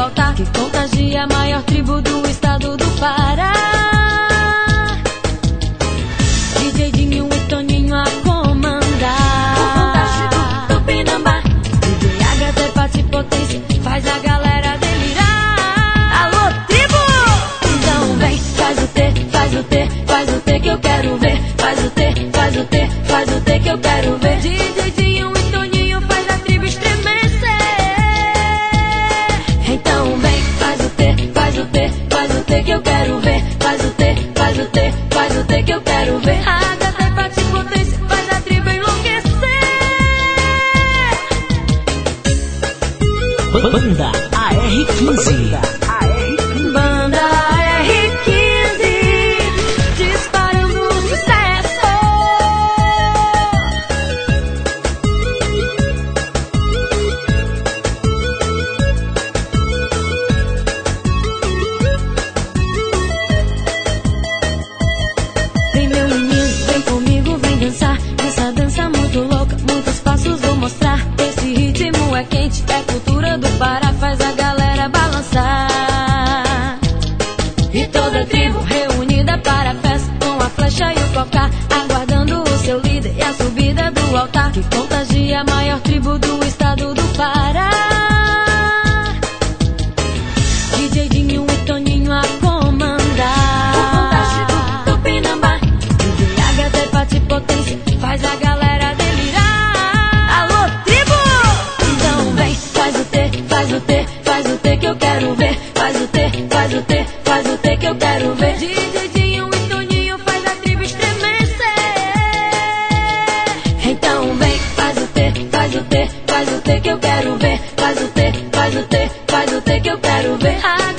altar que contagia a maior tribo do estado do Pará. DJ Dinho e Toninho a comandar. O fantástico Tupinambá. DJ HT Pati Potência faz a galera delirar. Alô, tribo! Então vem, faz o T, faz o T, faz o T que eu quero ver. Faz o T, faz o T, faz o T que eu quero ver. DJ Dinho e Toninho faz a tribo estremecer. Então vem, faz o T, faz o T, faz o T que eu quero ver. Faz o T, faz o T, faz o T que eu quero ver. HT Pati Potência faz a tribo enlouquecer. Banda AR15. Banda AR15 disparando sucesso. Vem meu menino, vem comigo, vem dançar. Essa dança muito louca, muitos passos vou mostrar. Esse ritmo é quente, é cultura do Pará, faz a galera balançar. E toda a tribo reunida para a festa, com a flecha e o cocá, aguardando o seu líder e a subida do altar que contagia a maior tribo do estado do Pará. DJ Dinho e Toninho a comandar. O fantástico Tupinambá. DJ HT Pati Potência faz a galera delirar. Alô, tribo! Então vem, faz o T, faz o T, faz o T que eu quero ver. Faz o T, faz o T, faz o T que eu quero ver. DJ Dinho e Toninho faz a tribo estremecer. Então vem, faz o T, faz o T, faz o T que eu quero ver. Faz o T, faz o T, faz o T que eu quero ver.